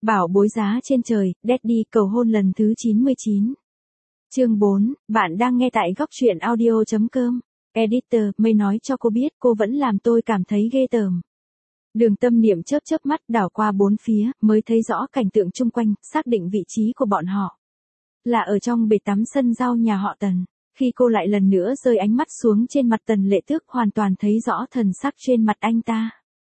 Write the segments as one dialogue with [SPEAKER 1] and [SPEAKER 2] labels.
[SPEAKER 1] Bảo bối giá trên trời, Daddy cầu hôn lần thứ 99. Chương 4, bạn đang nghe tại góc truyện audio.com. Editor, mày nói cho cô biết cô vẫn làm tôi cảm thấy ghê tởm. Đường Tâm Niệm chớp chớp mắt đảo qua bốn phía, mới thấy rõ cảnh tượng chung quanh, xác định vị trí của bọn họ. Là ở trong bể tắm sân rau nhà họ Tần. Khi cô lại lần nữa rơi ánh mắt xuống trên mặt Tần Lệ Tước, hoàn toàn thấy rõ thần sắc trên mặt anh ta.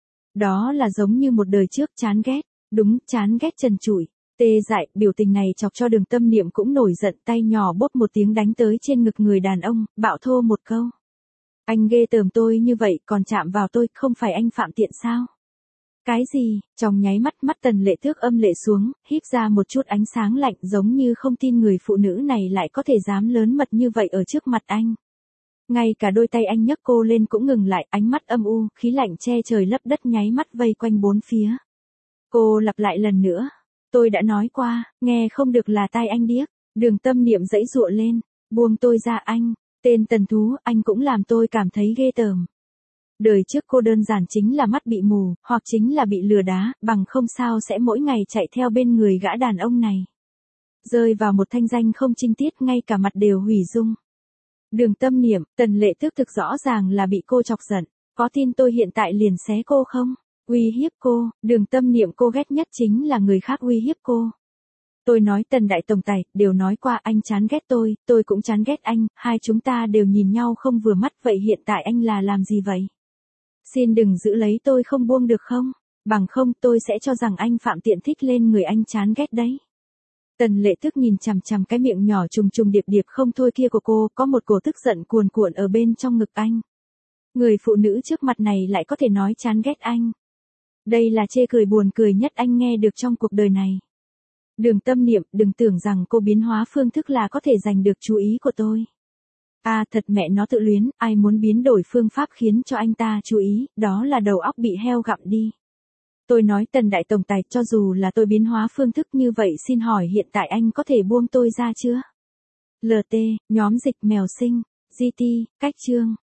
[SPEAKER 1] Đó là giống như một đời trước chán ghét, đúng, chán ghét trần trụi, tê dại. Biểu tình này chọc cho Đường Tâm Niệm cũng nổi giận, tay nhỏ bóp một tiếng đánh tới trên ngực người đàn ông, bạo thô một câu. Anh ghê tởm tôi như vậy còn chạm vào tôi, không phải anh phạm tiện sao? Cái gì? Trong nháy mắt, mắt Tần Lệ Tước âm lệ xuống, híp ra một chút ánh sáng lạnh, giống như không tin người phụ nữ này lại có thể dám lớn mật như vậy ở trước mặt anh. Ngay cả đôi tay anh nhấc cô lên cũng ngừng lại, ánh mắt âm u, khí lạnh che trời lấp đất nháy mắt vây quanh bốn phía. Cô lặp lại lần nữa. Tôi đã nói qua, nghe không được là tai anh điếc. Đường Tâm Niệm giãy giụa lên. Buông tôi ra anh. Tên Tần Thú, anh cũng làm tôi cảm thấy ghê tởm. Đời trước cô đơn giản chính là mắt bị mù, hoặc chính là bị lừa đá, bằng không sao sẽ mỗi ngày chạy theo bên người gã đàn ông này. Rơi vào một thanh danh không trinh tiết, ngay cả mặt đều hủy dung. Đường Tâm Niệm, Tần Lệ Tước thực rõ ràng là bị cô chọc giận. Có tin tôi hiện tại liền xé cô không? Uy hiếp cô, Đường Tâm Niệm cô ghét nhất chính là người khác uy hiếp cô. Tôi nói Tần đại tổng tài, đều nói qua anh chán ghét tôi cũng chán ghét anh, hai chúng ta đều nhìn nhau không vừa mắt, vậy hiện tại anh là làm gì vậy? Xin đừng giữ lấy tôi không buông được không? Bằng không tôi sẽ cho rằng anh phạm tiện thích lên người anh chán ghét đấy. Tần Lệ Tước nhìn chằm chằm cái miệng nhỏ trùng trùng điệp điệp không thôi kia của cô, có một cổ tức giận cuồn cuộn ở bên trong ngực anh. Người phụ nữ trước mặt này lại có thể nói chán ghét anh. Đây là chê cười buồn cười nhất anh nghe được trong cuộc đời này. Đường Tâm Niệm, đừng tưởng rằng cô biến hóa phương thức là có thể giành được chú ý của tôi. À thật mẹ nó tự luyến, ai muốn biến đổi phương pháp khiến cho anh ta chú ý, đó là đầu óc bị heo gặm đi. Tôi nói Tần đại tổng tài, cho dù là tôi biến hóa phương thức như vậy, xin hỏi hiện tại anh có thể buông tôi ra chưa? LT, nhóm dịch mèo sinh, GT, cách chương.